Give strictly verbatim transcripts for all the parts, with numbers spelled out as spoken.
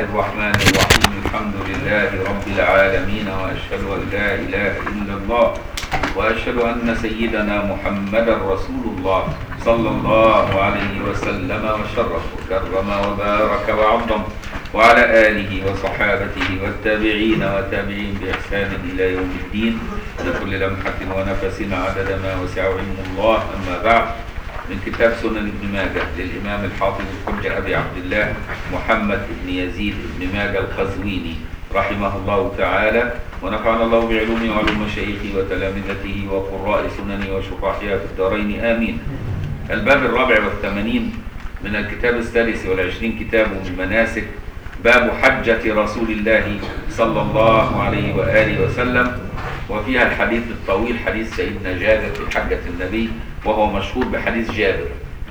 الرحمن الرحيم. الحمد لله رب العالمين، وأشهد أن لا إله إلا الله، وأشهد أن سيدنا محمدا رسول الله صلى الله عليه وسلم وشرف وكرم وبارك وعظم، وعلى آله وصحابته والتابعين وتابعين بإحسان إلى يوم الدين، لكل لمحة ونفس عدد ما وسع علم الله. أما بعد، من كتاب سنن ابن ماجه للإمام الحافظ الحجة أبي عبد الله محمد بن يزيد بن ماجه القزويني رحمه الله تعالى، ونفعنا الله بعلومه وعلوم مشايخه وتلامذته وقراء سننه وشرحها في الدارين آمين. الباب الرابع والثمانين من الكتاب الثالث والعشرين، كتاب من مناسك، باب حجة رسول الله صلى الله عليه وآله وسلم، وفيها الحديث الطويل، حديث سيدنا جابر في حجة النبي، وهو مشهور بحديث جابر،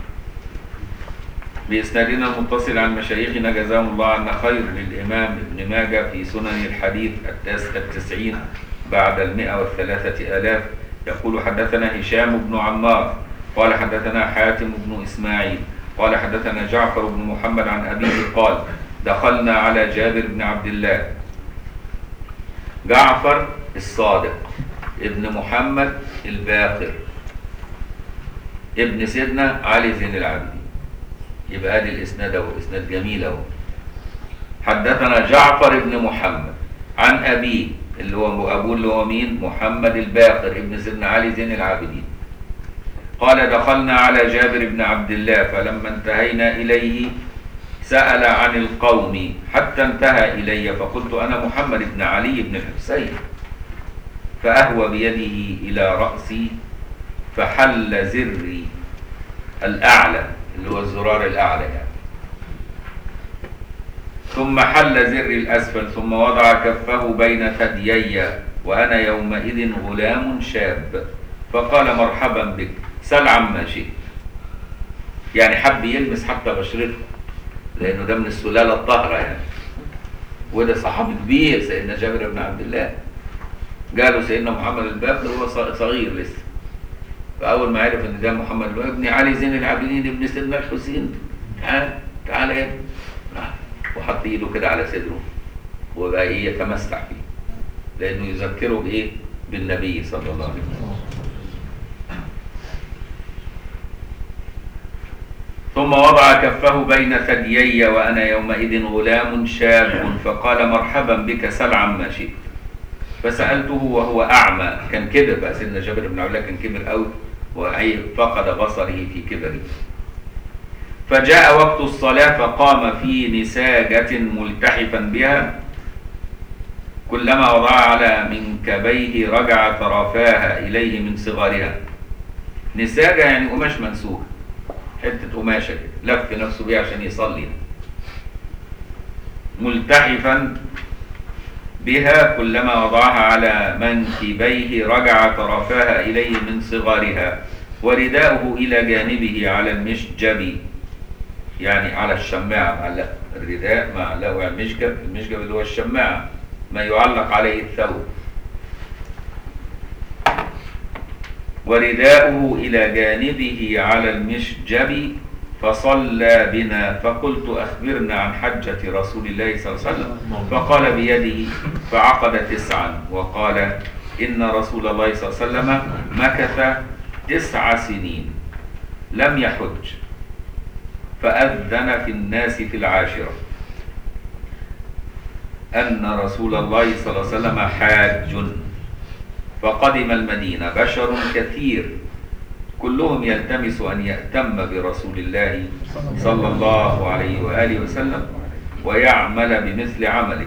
بإسنادنا المتصل عن مشايخنا جزاهم الله عنا خير، للإمام ابن ماجه في سنن الحديث التسعين بعد المئة والثلاثة آلاف. يقول: حدثنا هشام بن عمار قال حدثنا حاتم بن إسماعيل قال حدثنا جعفر بن محمد عن أبيه قال: دخلنا على جابر بن عبد الله. جعفر الصادق ابن محمد الباقر ابن سيدنا علي زين العابدين. يبقى ادي الاسناد اهو، اسناد جميل اهو. حدثنا جعفر بن محمد عن ابيه اللي هو ابوه اللي هو مين؟ محمد الباقر ابن سيدنا علي زين العابدين. قال: دخلنا على جابر بن عبد الله، فلما انتهينا اليه سأل عن القوم حتى انتهى الي، فقلت: انا محمد بن علي بن الحسين. فأهوى بيده إلى رأسي فحل زري الأعلى اللي هو الزرار الأعلى يعني، ثم حل زري الأسفل، ثم وضع كفه بين ثديي وأنا يومئذ غلام شاب، فقال: مرحبا بك، سل عما شئت. يعني حب يلمس حتى بشرته، لأنه ده من السلالة الطاهرة يعني، وده صحابي كبير سيدنا جابر بن عبد الله. قالوا سيدنا محمد الباقر هو صغير لسه، فأول ما عرف إن ده محمد الباقر ابن علي زين العابدين ابن سيدنا الحسين، تعال تعال يا ابني، وحط إيده كده على صدره وبقى إيه يتمسح فيه، لأنه يذكره بإيه؟ بالنبي صلى الله عليه وسلم. ثم وضع كفه بين ثديي وأنا يومئذ غلام شاب، فقال: مرحبا بك، سل عما شئت. فسألته وهو أعمى، كان كبر بقى سيدنا جابر بن عبد الله، كان كبر قوي وفقد بصره في كبره. فجاء وقت الصلاة فقام في نساجة ملتحفا بها، كلما وضع على منكبيه رجع طرفاها إليه من صغرها. نساجة يعني قماش منسوج، حتة قماشة كده لف نفسه بيها عشان يصلي. ملتحفا بها كلما وضعها على منكبيه رجع طرفاها إليه من صغرها، ورداؤه إلى جانبه على المشجب، يعني على الشماعة، معلق الرداء معلقه على المشجب، المشجب اللي هو الشماعة، ما يعلق عليه الثوب. ورداؤه إلى جانبه على المشجب، فصلى بنا، فقلت: أخبرنا عن حجة رسول الله صلى الله عليه وسلم. فقال بيده فعقد تسعا، وقال: إن رسول الله صلى الله عليه وسلم مكث تسع سنين لم يحج، فأذن في الناس في العاشرة أن رسول الله صلى الله عليه وسلم حاج، فقدم المدينة بشر كثير كلهم يلتمس أن يأتم برسول الله صلى الله عليه وآله وسلم ويعمل بمثل عمله.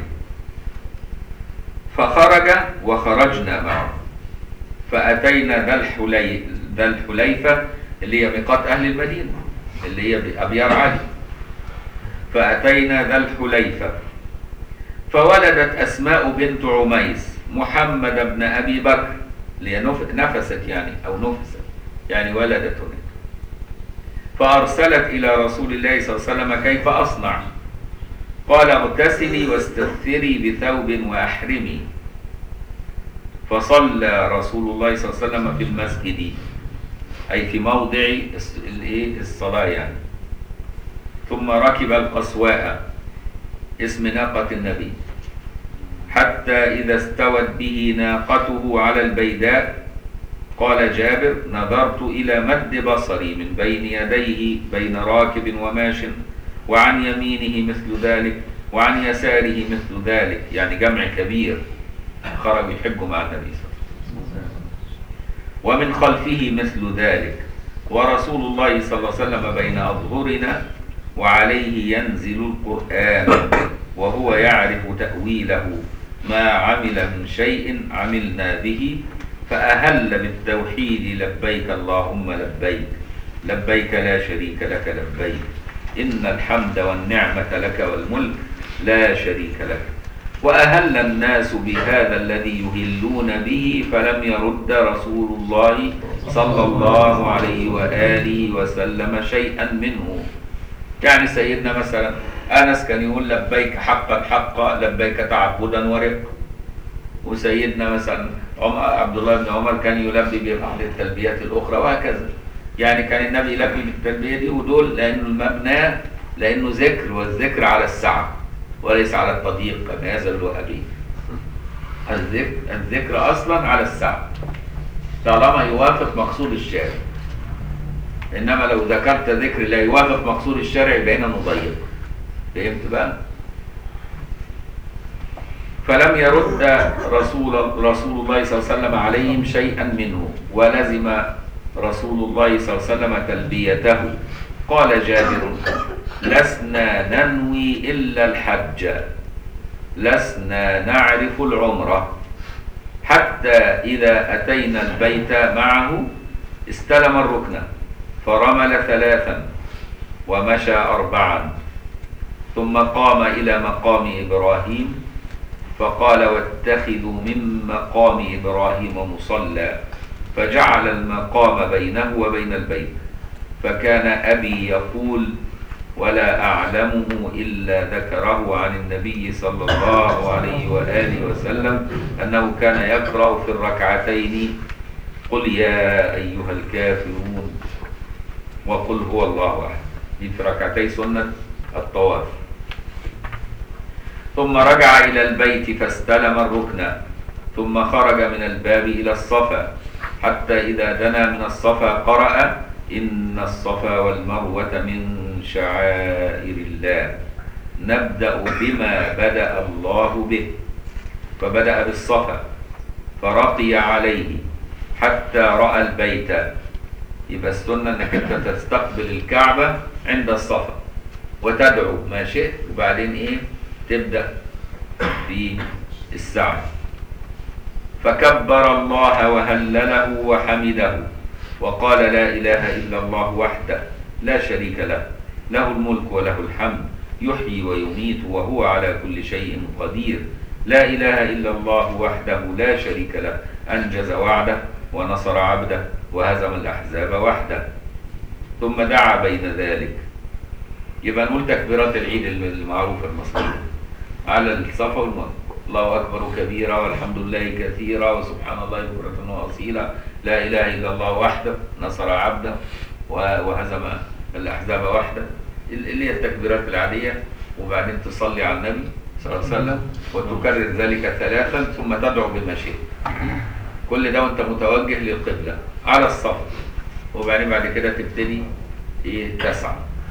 فخرج وخرجنا معه، فأتينا ذا الحلي... ذا الحليفة اللي هي ميقات أهل المدينة اللي هي أبيار علي. فأتينا ذا الحليفة، فولدت أسماء بنت عميس محمد بن أبي بكر، اللي هي نفست يعني أو نفست يعني ولدت هناك. فأرسلت إلى رسول الله صلى الله عليه وسلم: كيف أصنع؟ قال: اغتسلي واستثري بثوب وأحرمي. فصلى رسول الله صلى الله عليه وسلم في المسجد، أي في موضع الصلاة يعني. ثم ركب القصواء اسم ناقة النبي. حتى إذا استوت به ناقته على البيداء قال جابر نظرت إلى مد بصري من بين يديه بين راكب وماش، وعن يمينه مثل ذلك وعن يساره مثل ذلك، يعني جمع كبير خرجوا يحجوا مع النبي صلى الله عليه وسلم، ومن خلفه مثل ذلك، ورسول الله صلى الله عليه وسلم بين أظهرنا وعليه ينزل القرآن وهو يعرف تأويله، ما عمل من شيء عملنا به، فأهل بالتوحيد لبيك اللهم لبيك لبيك لا شريك لك لبيك إن الحمد والنعمة لك والملك لا شريك لك. وأهل الناس بهذا الذي يهلون به، فلم يرد رسول الله صلى الله عليه وآله وسلم شيئا منه. يعني سيدنا مثلا أنس كان يقول لبيك حقا حقا لبيك تعبدا ورقا، وسيدنا مثلا عبد الله بن عمر كان يلبي ببعض التلبيات الأخرى، وهكذا. يعني كان النبي يلبي بالتلبية دي، ودول لأنه المبنى لأنه ذكر، والذكر على السعة وليس على التضييق كما يزال الوهابي. الذكر الذكر أصلا على السعة طالما يوافق مقصود الشارع، إنما لو ذكرت ذكر لا يوافق مقصود الشارع بين نضيق. فهمت بقى؟ فلم يرد رسول رسول الله صلى الله عليه وسلم عليهم شيئا منه، ولزم رسول الله صلى الله عليه وسلم تلبيته. قال جابر لسنا ننوي إلا الحج، لسنا نعرف العمرة، حتى إذا أتينا البيت معه استلم الركن فرمل ثلاثا ومشى أربعا، ثم قام إلى مقام إبراهيم فقال واتخذوا من مقام إبراهيم مصلى، فجعل المقام بينه وبين البيت. فكان أبي يقول ولا أعلمه إلا ذكره عن النبي صلى الله عليه وآله وسلم أنه كان يقرأ في الركعتين قل يا أيها الكافرون وقل هو الله أحد، دي في ركعتي سنة الطواف. ثم رجع إلى البيت فاستلم الركن، ثم خرج من الباب إلى الصفا، حتى إذا دنا من الصفا قرأ إن الصفا والمروة من شعائر الله، نبدأ بما بدأ الله به، فبدأ بالصفا فرقي عليه حتى رأى البيت. يبقى السنة انك انت تستقبل الكعبة عند الصفا وتدعو ما شئت، وبعدين ايه تبدأ في السعي. فكبر الله وهلله وحمده وقال لا إله إلا الله وحده لا شريك له، له الملك وله الحمد يحيي ويميت وهو على كل شيء قدير، لا إله إلا الله وحده لا شريك له، أنجز وعده ونصر عبده وهزم الأحزاب وحده. ثم دعا بين ذلك. يبقى نقول تكبيرات العيد المعروفة المصرية على الصفا والمروة، الله أكبر كبيرا والحمد لله كثيرا وسبحان الله بكرة وأصيلا، لا إله إلا الله وحده نصر عبده وهزم الأحزاب وحده، اللي هي التكبيرات العادية. وبعدين تصلي على النبي صلى الله عليه وسلم وتكرر ذلك ثلاثا، ثم تدعو بما شئت. كل ده وانت متوجه للقبلة على الصف، وبعدين بعد كده تبتدي ايه تسعى.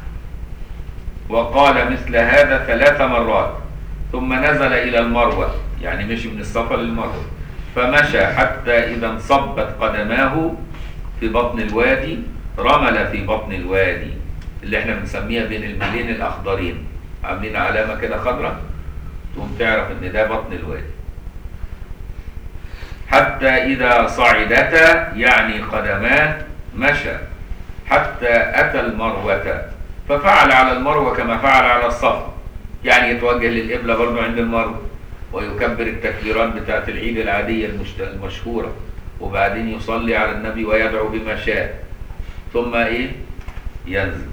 وقال مثل هذا ثلاث مرات، ثم نزل إلى المروة، يعني مشي من الصفا للمروة، فمشى حتى إذا انصبت قدماه في بطن الوادي، رمل في بطن الوادي اللي احنا بنسميها بين الميلين الأخضرين، عاملين علامة كده خضراء تقوم تعرف ان ده بطن الوادي. حتى إذا صعدتا يعني قدماه مشى حتى أتى المروة، ففعل على المروة كما فعل على الصفا، يعني يتوجه للقبلة برضه عند المروة ويكبر التكبيرات بتاعت العيد العادية المشهورة، وبعدين يصلي على النبي ويدعو بما شاء، ثم ايه ينزل.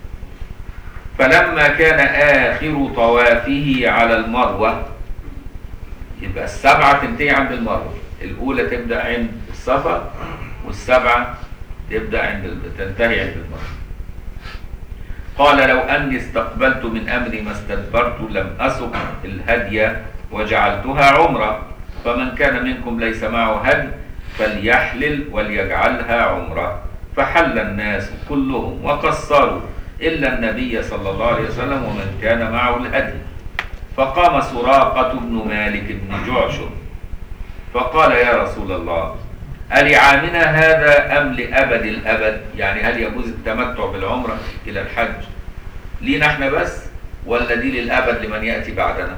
فلما كان آخر طوافه على المروة، يبقى السبعة تنتهي عند المروة، الأولى تبدأ عند الصفا والسبعة تبدأ عند تنتهي عند المروة. قال لو أني استقبلت من أمري ما استدبرت لم أسق الهدي وجعلتها عمرة، فمن كان منكم ليس معه هدي فليحلل وليجعلها عمرة. فحل الناس كلهم وقصروا إلا النبي صلى الله عليه وسلم ومن كان معه الهدي. فقام سراقة بن مالك بن جعشم فقال يا رسول الله ألعامنا هذا أم لأبد الأبد؟ يعني هل يجوز التمتع بالعمرة إلى الحج لينا احنا بس ولا دي للأبد لمن يأتي بعدنا؟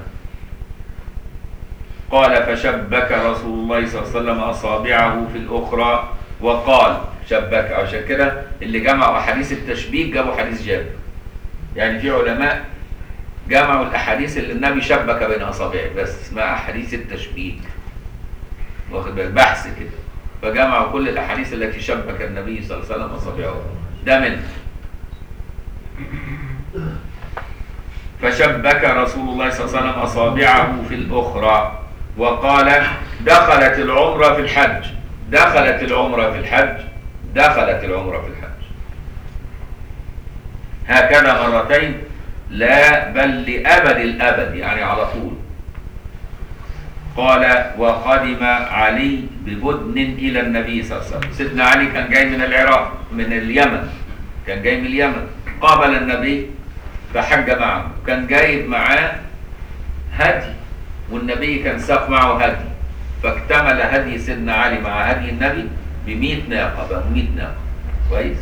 قال فشبك رسول الله صلى الله عليه وسلم أصابعه في الأخرى وقال شبك. عشان كده اللي جمعوا أحاديث التشبيك جابوا حديث جابر. يعني في علماء جمعوا الأحاديث اللي النبي شبك بين أصابعه بس اسمها أحاديث التشبيك، واخد بالك بحث كده، فجمعوا كل الأحاديث التي شبك النبي صلى الله عليه وسلم أصابعه ده منه. فشبك رسول الله صلى الله عليه وسلم أصابعه في الأخرى وقال دخلت العمرة في الحج، دخلت العمرة في الحج، دخلت العمرة في الحج. هكذا مرتين، لا بل لأبد الأبد يعني على طول. قال وقدم علي ببدن إلى النبي صلى الله عليه وسلم. سيدنا علي كان جاي من العراق من اليمن، كان جاي من اليمن، قابل النبي فحج معه، كان جايب معاه هدي والنبي كان ساق معه هدي، فاكتمل هدي سيدنا علي مع هدي النبي بمئة ناقة، بقى مئة ناقة كويس.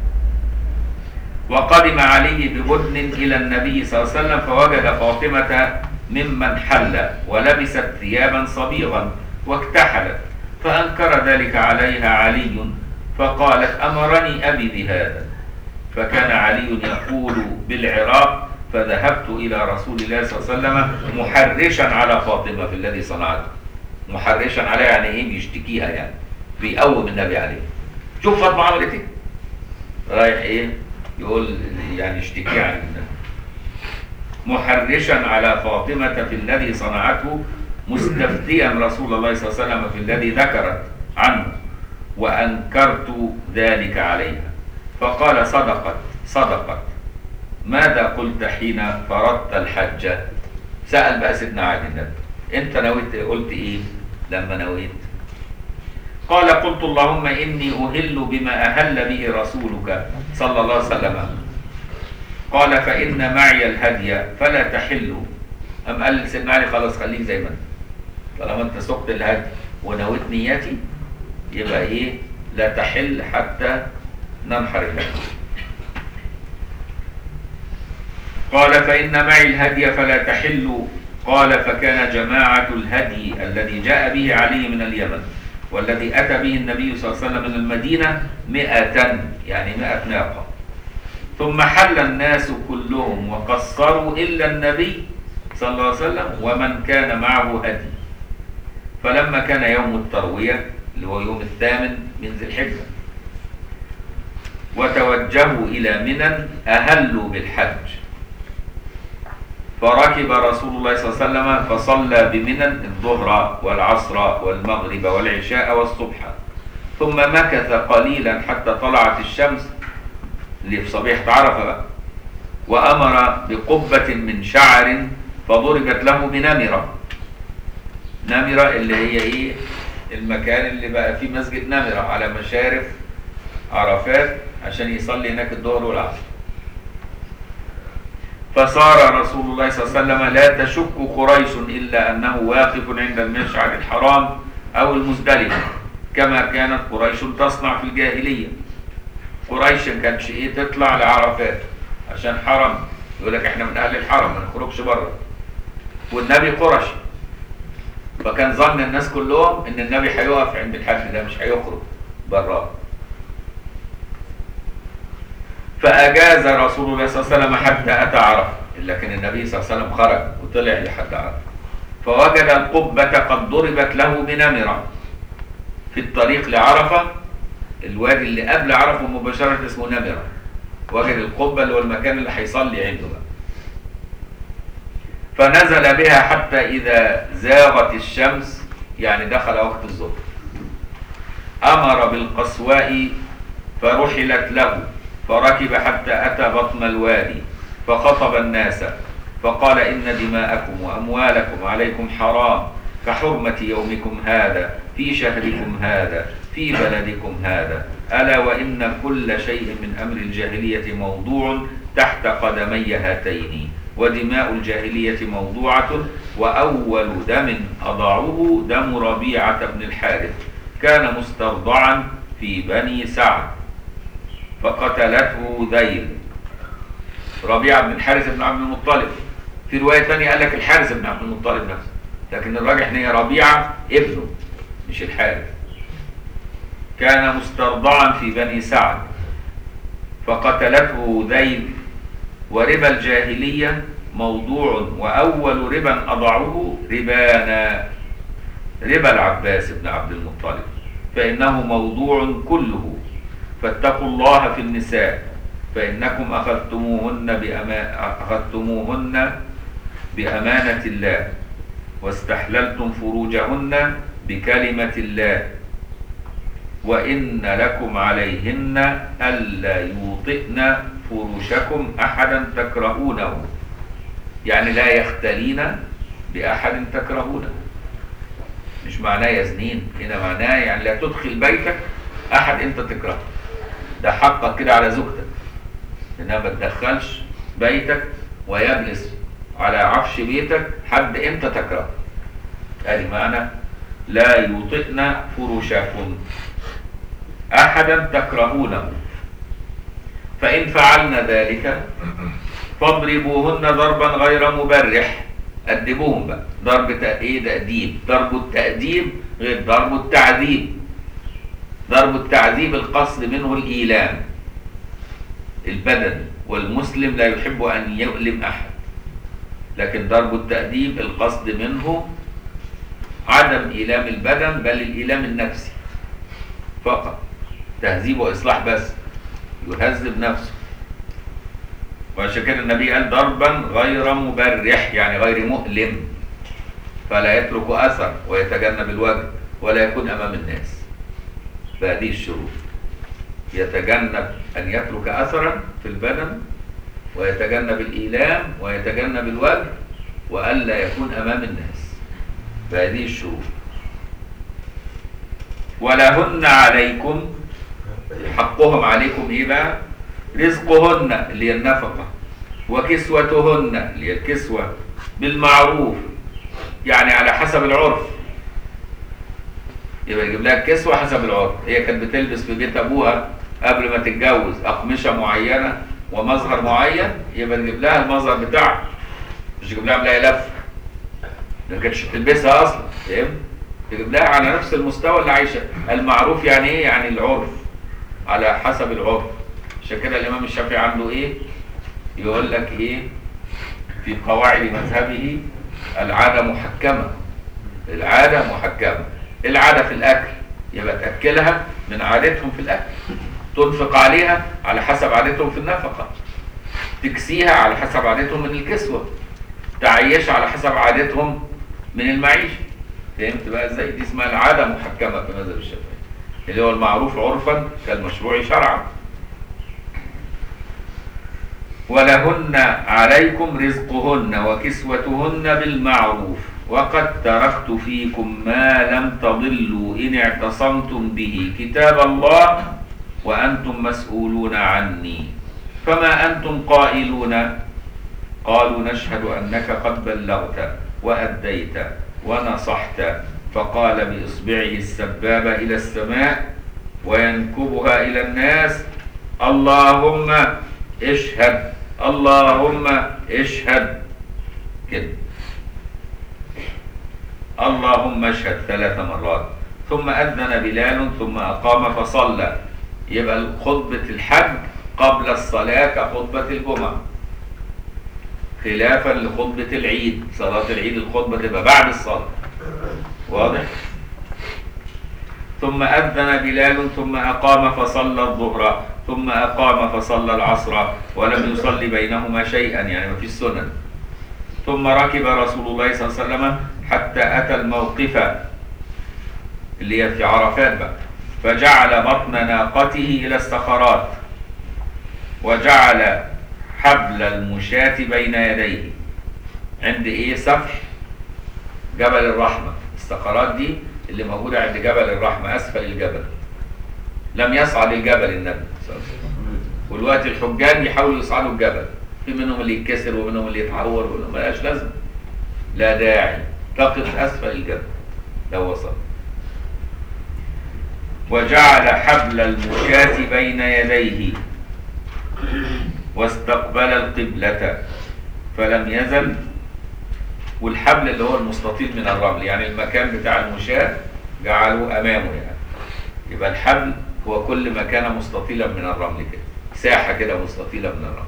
وقدم علي ببدن إلى النبي صلى الله عليه وسلم فوجد فاطمة ممن حل ولبست ثيابا صبيغا واكتحلت، فأنكر ذلك عليها علي فقالت أمرني أبي بهذا. فكان علي يقول بالعراق فذهبت إلى رسول الله صلى الله عليه وسلم محرشا على فاطمة في الذي صنعته. محرشا عليها يعني ايه؟ بيشتكيها، يعني بيقوم النبي عليه. شوف فاطمة عملت ايه؟ رايح ايه؟ يقول يعني اشتكي عن النبي. محرشا على فاطمة في الذي صنعته مستفتيا رسول الله صلى الله عليه وسلم في الذي ذكرت عنه، وأنكرت ذلك عليها. فقال صدقت صدقت، ماذا قلت حين فرضت الحج؟ سأل بقى سيدنا علي النبي انت نويت قلت ايه لما نويت؟ قال قلت اللهم اني اهل بما اهل به رسولك صلى الله عليه وسلم. قال فان معي الهدي فلا تحل. ام قال سيدنا علي خلاص خليك زي ما انت، طالما انت سقت الهدي ونويت نيتي يبقى ايه؟ لا تحل حتى ننحر الهدي. قال فإن معي الهدي فلا تحل. قال فكان جماعة الهدي الذي جاء به علي من اليمن والذي أتى به النبي صلى الله عليه وسلم من المدينة مئة، يعني مئة ناقة. ثم حل الناس كلهم وقصروا إلا النبي صلى الله عليه وسلم ومن كان معه هدي. فلما كان يوم التروية اللي هو يوم الثامن من ذي الحجة وتوجهوا إلى منى أهلوا بالحج. فركب رسول الله صلى الله عليه وسلم فصلى بمنى الظهر والعصر والمغرب والعشاء والصبح، ثم مكث قليلا حتى طلعت الشمس اللي في صبيحة عرفة بقى، وأمر بقبة من شعر فضربت له بنمرة. نمرة اللي هي ايه؟ المكان اللي بقى فيه مسجد نمرة على مشارف عرفات عشان يصلي هناك الظهر والعصر. فصار رسول الله صلى الله عليه وسلم لا تشك قريش إلا أنه واقف عند المشعر الحرام أو المزدلفة كما كانت قريش تصنع في الجاهلية. قريش ما كانتش إيه تطلع لعرفات عشان حرم، يقول لك إحنا من أهل الحرم ما نخرجش بره، والنبي قرشي، فكان ظن الناس كلهم إن النبي هيقف عند الحج ده مش هيخرج بره. فأجاز رسول الله صلى الله عليه وسلم حتى أتى عرفة، لكن النبي صلى الله عليه وسلم خرج وطلع لحد عرفة فوجد القبة قد ضربت له بنمرة في الطريق لعرفة. الوادي اللي قبل عرفة مباشرة اسمه نمرة. وجد القبة اللي هو المكان اللي هيصلي عنده بقى. فنزل بها حتى إذا زاغت الشمس، يعني دخل وقت الظهر، أمر بالقصواء فرحلت له فركب حتى أتى بطن الوادي فخطب الناس فقال إن دماءكم وأموالكم عليكم حرام كحرمة يومكم هذا في شهركم هذا في بلدكم هذا، ألا وإن كل شيء من أمر الجاهلية موضوع تحت قدمي هاتين، ودماء الجاهلية موضوعة، وأول دم أضعه دم ربيعة بن الحارث كان مسترضعا في بني سعد فقتلته ذيل. ربيعة بن الحارث بن عبد المطلب، في رواية ثانية قال لك الحارث بن عبد المطلب نفسه، لكن الراجح ان هي ربيعة ابنه مش الحارث. كان مسترضعا في بني سعد فقتلته ذيل. وربا الجاهلية موضوع، وأول ربا أضعه ربانا ربا العباس بن عبد المطلب، فإنه موضوع كله. فاتقوا الله في النساء فإنكم أخذتموهن بأما... أخذتموهن بأمانة الله واستحللتم فروجهن بكلمة الله، وإن لكم عليهن ألا يوطئن فروشكم أحدا تكرهونه، يعني لا يختلين بأحد تكرهونه. مش معناه يزنين، هنا معناه يعني لا تدخل بيتك أحد أنت تكرهه، ده حقك كده على زوجتك، إنها ما تدخلش بيتك ويجلس على عفش بيتك حد أنت تكرهه. هذه معنى لا يوطئن فروشكم أحدا تكرهونه، فإن فعلن ذلك فاضربوهن ضربا غير مبرح. أدبوهم بقى ضرب ايه تأديب. ضرب التأديب غير ضرب التعذيب. ضرب التعذيب القصد منه الإيلام البدني، والمسلم لا يحب أن يؤلم أحد، لكن ضرب التأديب القصد منه عدم إيلام البدن بل الإيلام النفسي فقط، تهذيب وإصلاح بس، يهذب نفسه. وعشان كده النبي قال ضربا غير مبرح، يعني غير مؤلم، فلا يترك أثر ويتجنب الوجه ولا يكون أمام الناس. فهذه الشروط، يتجنب أن يترك أثرا في البدن، ويتجنب الإيلام، ويتجنب الوجه، وألا يكون أمام الناس. فهذه الشروط. ولهن عليكم، حقهم عليكم إيه بقى؟ رزقهن اللي هي النفقة، وكسوتهن اللي هي الكسوة بالمعروف، يعني على حسب العرف. يبقى يجيب لها الكسوة حسب العرف. هي كانت بتلبس في بيت أبوها قبل ما تتجوز أقمشة معينة ومظهر معين، يبقى نجيب لها المظهر بتاعها، مش يجيب لها ملاية لف ما كانتش بتلبسها أصلا، فاهم؟ تجيب لها على نفس المستوى اللي عايشة. المعروف يعني إيه؟ يعني العرف، على حسب العرف. عشان كده الإمام الشافعي عنده إيه؟ يقول لك إيه؟ في قواعد مذهبه العادة محكمة. العادة محكمة. العادة في الأكل يبقى تأكلها من عادتهم في الأكل، تنفق عليها على حسب عادتهم في النفقة، تكسيها على حسب عادتهم من الكسوة، تعيشها على حسب عادتهم من المعيشة. فهمت بقى ازاي؟ دي اسمها العادة محكمة في مذهب الشافعي، اللي هو المعروف عرفا كالمشروع شرعا. ولهن عليكم رزقهن وكسوتهن بالمعروف، وقد تركت فيكم ما لم تضلوا إن اعتصمتم به كتاب الله وأنتم مسؤولون عني، فما أنتم قائلون؟ قالوا نشهد أنك قد بلغت وأديت ونصحت. فقال بإصبعه السبابة إلى السماء وينكبها إلى الناس: اللهم اشهد، اللهم اشهد، كده، اللهم اشهد ثلاث مرات. ثم أذن بلال ثم أقام فصلى. يبقى خطبة الحج قبل الصلاة كخطبة الجمعة، خلافا لخطبة العيد. صلاة العيد الخطبة تبقى بعد الصلاة، واضح؟ ثم أذن بلال ثم أقام فصلى الظهر، ثم أقام فصلى العصر، ولم يصلي بينهما شيئا، يعني ما فيش سنن. ثم ركب رسول الله صلى الله عليه وسلم حتى أتى الموقف اللي هي في عرفات بقى، فجعل بطن ناقته إلى الصخرات، وجعل حبل المشاة بين يديه عند ايه؟ سفح جبل الرحمة. الصخرات دي اللي موجودة عند جبل الرحمة أسفل الجبل، لم يصعد الجبل النبي صلى الله عليه وسلم. والوقت الحجاج يحاولوا يصعدوا الجبل، في منهم اللي يتكسر ومنهم اللي يتعور ومنهم ما لهاش لازمة، لا داعي، تقف أسفل الجبل لو وصل. وجعل حبل المشاة بين يديه واستقبل القبلة فلم يزل. والحبل اللي هو المستطيل من الرمل، يعني المكان بتاع المشاة جعله أمامه، يعني يبقى الحبل هو كل ما كان مستطيلا من الرمل كده، ساحة كده مستطيلة من الرمل.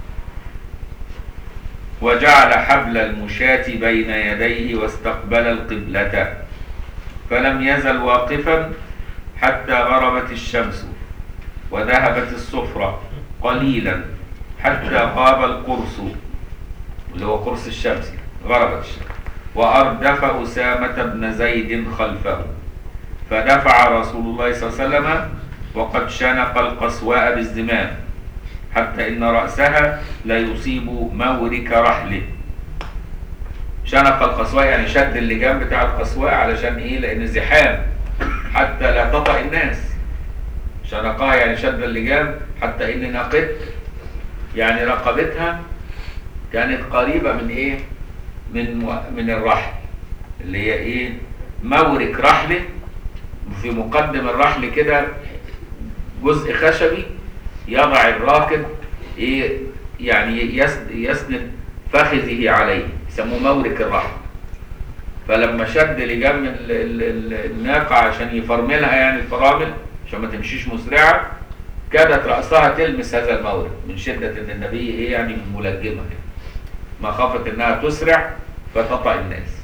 وجعل حبل المشاة بين يديه واستقبل القبلة فلم يزل واقفا حتى غربت الشمس وذهبت الصفرة قليلا حتى غاب القرص اللي هو قرص الشمس، غربت الشمس. وأردف أسامة بن زيد خلفه فدفع رسول الله صلى الله عليه وسلم وقد شنق القصواء بالزمام حتى إن رأسها لا يصيب مورك رحله. شنق القصواء يعني شد اللجام بتاع القصواء، علشان إيه؟ لأن زحام حتى لا تطأ الناس. شنقها يعني شد اللجام حتى إن ناقت يعني رقبتها كانت قريبة من إيه؟ من من الرحل اللي هي إيه؟ مورك رحله. في مقدم الرحل كده جزء خشبي يضع الراكب إيه؟ يعني يسند فخذه عليه، يسموه مورك الرحل. فلما شد لجام الناقة عشان يفرملها، يعني الفرامل عشان ما تمشيش مسرعة، كادت رأسها تلمس هذا المورد من شدة ان النبي ايه يعني ملجمة، ما خافت انها تسرع فتطأ الناس.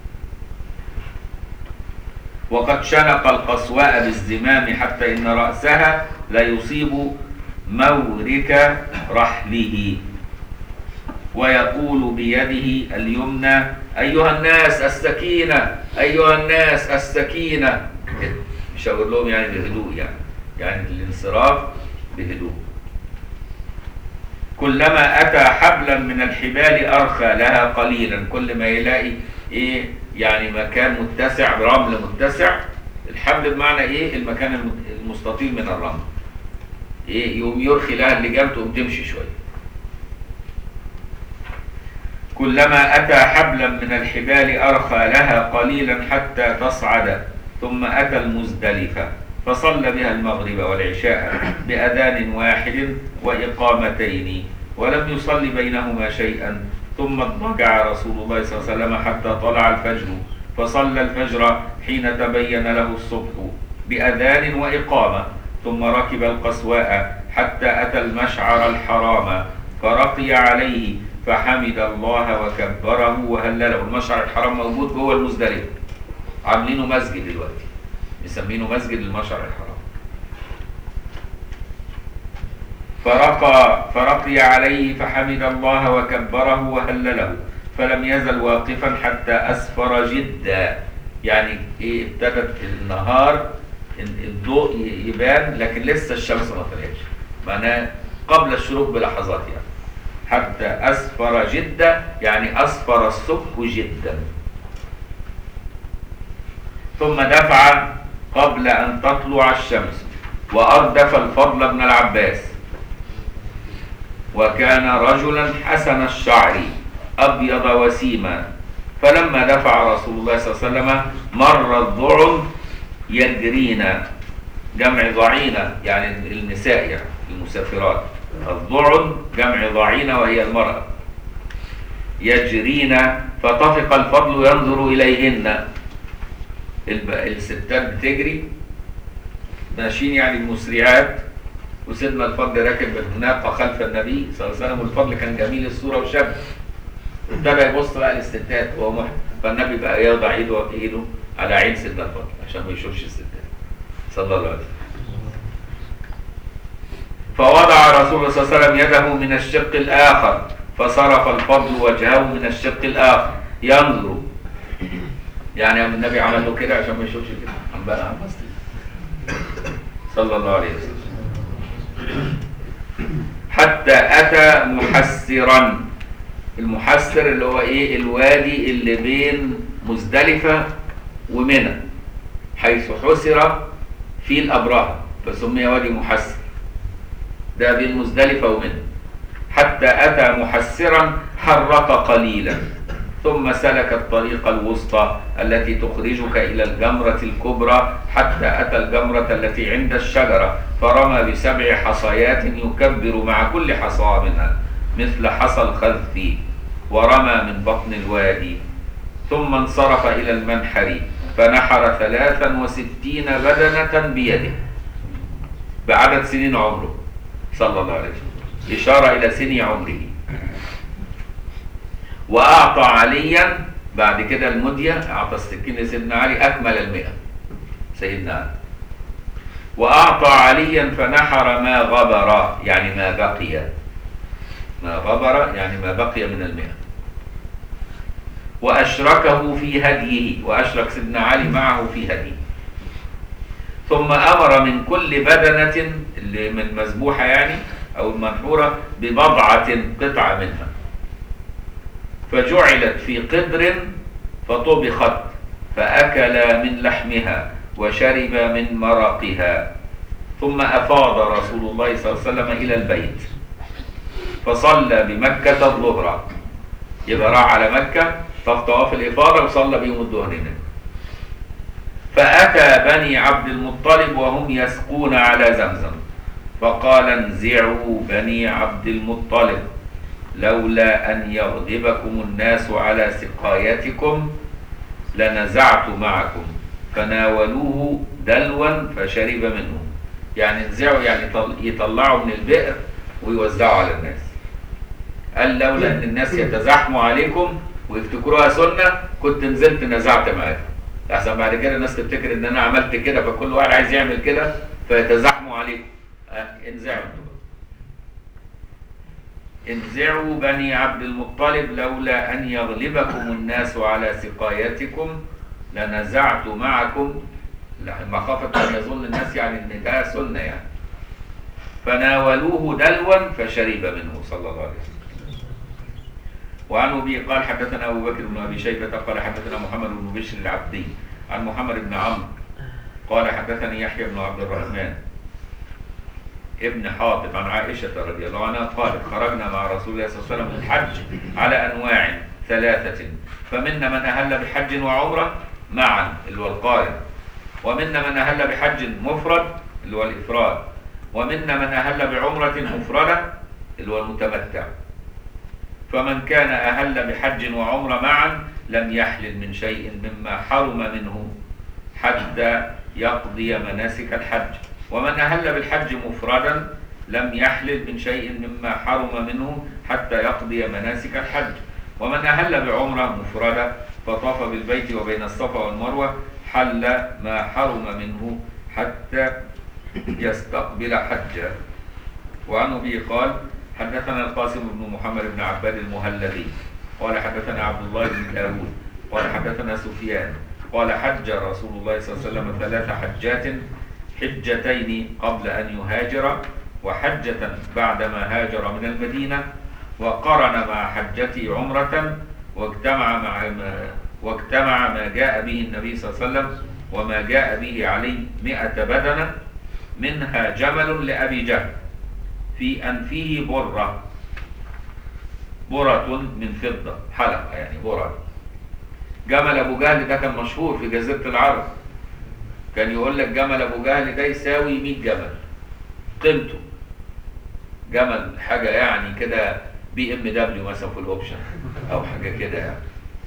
وقد شنق القصواء بالزمام حتى ان رأسها لا يصيب مورك رحله ويقول بيده اليمنى أيها الناس السكينة، أيها الناس السكينة. يشاور لهم يعني بهدوء، يعني يعني الانصراف بهدوء. كلما أتى حبلا من الحبال أرخى لها قليلا، كل ما يلاقي إيه يعني مكان متسع برمل متسع. الحبل بمعنى إيه؟ المكان المستطيل من الرمل، إيه يقوم يرخي لها اللجام تقوم تمشي شوية. كلما أتى حبلا من الحبال أرخى لها قليلا حتى تصعد، ثم أتى المزدلفة فصلى بها المغرب والعشاء بأذان واحد وإقامتين ولم يصلي بينهما شيئا. ثم اضطجع رسول الله صلى الله عليه وسلم حتى طلع الفجر فصلى الفجر حين تبين له الصبح بأذان وإقامة. ثم ركب القصواء حتى أتى المشعر الحرام فرقي عليه فحمد الله وكبره وهلله. المشعر الحرام موجود جوه المزدلفة، عاملينه مسجد دلوقتي، مسمينه مسجد المشعر الحرام. فرقى فرقي عليه فحمد الله وكبره وهلله فلم يزل واقفا حتى أسفر جدا. يعني ايه؟ ابتدت النهار الضوء يبان لكن لسه الشمس ما طلعتش، معناه قبل الشروق بلحظات، يعني حتى أسفر جدا يعني أسفر الصبح جدا. ثم دفع قبل أن تطلع الشمس وأردف الفضل بن العباس، وكان رجلا حسن الشعر أبيض وسيما. فلما دفع رسول الله صلى الله عليه وسلم مر الضعن يجرين، جمع ضعينة يعني النساء يعني المسافرات. الضعن جمع ضعينة وهي المرأة. يجرين فطفق الفضل ينظر إليهن. الستات بتجري ماشيين يعني المسرعات، وسيدنا الفضل راكب الناقة خلف النبي صلى الله عليه وسلم، والفضل كان جميل الصورة وشاب. ابتدى يبص بقى للستات وهو محرم، فالنبي بقى يوضع ايده ايده على عين سيدنا الفضل عشان ما يشوفش الستات صلى الله عليه وسلم. فوضع رسول الله صلى الله عليه وسلم يده من الشق الآخر فصرف الفضل وجهه من الشق الآخر ينظر، يعني النبي عمل له كده عشان ما يشوفش كده، عم بقى عم صلى الله عليه وسلم. حتى أتى محسرا. المحسر اللي هو إيه؟ الوادي اللي بين مزدلفة ومنى، حيث حسر في الأبرهة فسمي وادي محسر، ده بين مزدلفة ومنى. حتى أتى محسرا حرق قليلا ثم سلك الطريق الوسطى التي تخرجك إلى الجمرة الكبرى، حتى أتى الجمرة التي عند الشجرة فرمى بسبع حصيات يكبر مع كل حصى منها مثل حصى الخذف، ورمى من بطن الوادي. ثم انصرف إلى المنحر فنحر ثلاثا وستين بدنة بيده بعدد سنين عمره صلى الله عليه وسلم، إشارة إلى سن عمره. وأعطى عليا بعد كده المدية، أعطى السكين لسيدنا علي أكمل المئة سيدنا علي. وأعطى عليا فنحر ما غبر يعني ما بقي، ما غبر يعني ما بقي من المئة. وأشركه في هديه، وأشرك سيدنا علي معه في هديه. ثم أمر من كل بدنة اللي من مذبوحة يعني أو المنحورة ببضعة قطعة منها، فجعلت في قدر فطبخت فأكل من لحمها وشرب من مرقها. ثم أفاض رسول الله صلى الله عليه وسلم إلى البيت فصلى بمكة الظهر، يبقى راح على مكة طاف طواف الإفاضة وصلى بيوم الظهر هناك. فأتى بني عبد المطلب وهم يسقون على زمزم فقال انزعوا بني عبد المطلب لولا أن يغضبكم الناس على سقايتكم لنزعت معكم، فناولوه دلوا فشرب منه. يعني انزعوا يعني يطلعوا من البئر ويوزعوا على الناس. قال لولا أن الناس يتزاحموا عليكم ويفتكروها سنة كنت نزلت نزعت معاكم، لحسن بعد كده الناس تفتكر ان انا عملت كده فكل واحد عايز يعمل كده فيتزاحموا عليكم. انزعوا انزعوا بني عبد المطلب لولا أن يغلبكم الناس على سقايتكم لنزعت معكم، مخافة أن يظن الناس يعني أن ده سنة يعني. فناولوه دلوا فشرب منه صلى الله عليه وسلم. وعن أبي قال حدثنا أبو بكر بن أبي شيبة قال حدثنا محمد بن بشر العبدي عن محمد بن عمرو قال حدثني يحيى بن عبد الرحمن ابن حاطب عن عائشة رضي الله عنها قالت خرجنا مع رسول الله صلى الله عليه وسلم الحج على أنواع ثلاثة، فمنا من أهل بحج وعمرة معا اللي هو القارن، ومنا من أهل بحج مفرد اللي هو الإفراد، ومنا من أهل بعمرة مفردة اللي هو المتمتع. فمن كان أهل بحج وعمرة معا لم يحلل من شيء مما حرم منه حتى يقضي مناسك الحج، ومن أهل بالحج مفردا لم يحلل من شيء مما حرم منه حتى يقضي مناسك الحج، ومن أهل بعمرة مفردة فطاف بالبيت وبين الصفا والمروة حل ما حرم منه حتى يستقبل حجه. وعن أبي قال حدثنا القاسم بن محمد بن عباد المهلبي قال حدثنا عبد الله بن داود قال حدثنا سفيان قال حج رسول الله صلى الله عليه وسلم ثلاث حجات، حجتين قبل أن يهاجر وحجة بعدما هاجر من المدينة، وقرن مع حجته عمرة، واجتمع مع ما واجتمع ما جاء به النبي صلى الله عليه وسلم وما جاء به عليه مئة بدنة، منها جمل لأبي جهل في أنفه برة، برة من فضة حلقة يعني برة. جمل أبو جهل ده كان مشهور في جزيرة العرب، كان يقول لك جمل أبو جهل ده يساوي مئة جمل قيمته. جمل حاجة يعني كده بي ام دبليو مثلا في الأوبشن أو حاجة كده يعني.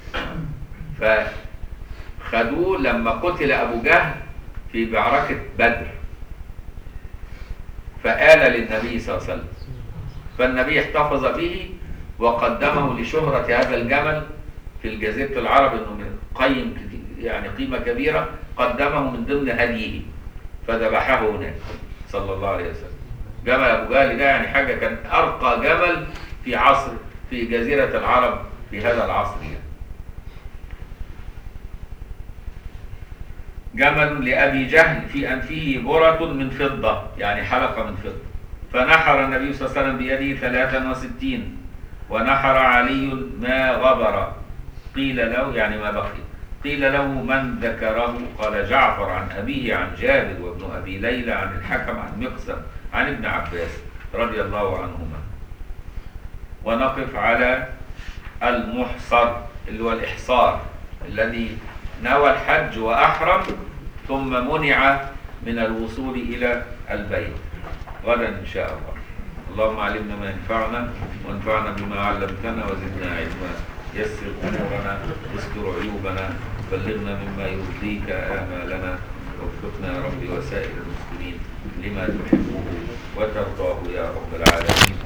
فخدوه لما قتل أبو جهل في معركة بدر فآل للنبي صلى الله عليه وسلم، فالنبي احتفظ به وقدمه لشهرة هذا الجمل في الجزيرة العرب انه من قيم يعني قيمة كبيرة، قدمه من ضمن هديه فذبحه هناك صلى الله عليه وسلم. جمل أبو جهل ده يعني حاجة كان أرقى جمل في عصر في جزيرة العرب في هذا العصر يعني. جمل لأبي جهل في أنفه برة من فضة يعني حلقة من فضة، فنحر النبي صلى الله عليه وسلم بيده ثلاثا وستين، ونحر علي ما غبر. قيل له يعني ما بقي. قيل له من ذكره؟ قال جعفر عن أبيه عن جابر وابن أبي ليلى عن الحكم عن مقسم عن ابن عباس رضي الله عنهما. ونقف على المحصر اللي هو الإحصار، الذي نوى الحج وأحرم ثم منع من الوصول إلى البيت غدا إن شاء الله. اللهم علمنا ما ينفعنا وانفعنا بما علمتنا وزدنا علما. يسر أمورنا واستر عيوبنا، بلغنا مما يرضيك آمالنا، وفقنا يا رب وسائر المسلمين لما تحبه وترضاه يا رب العالمين.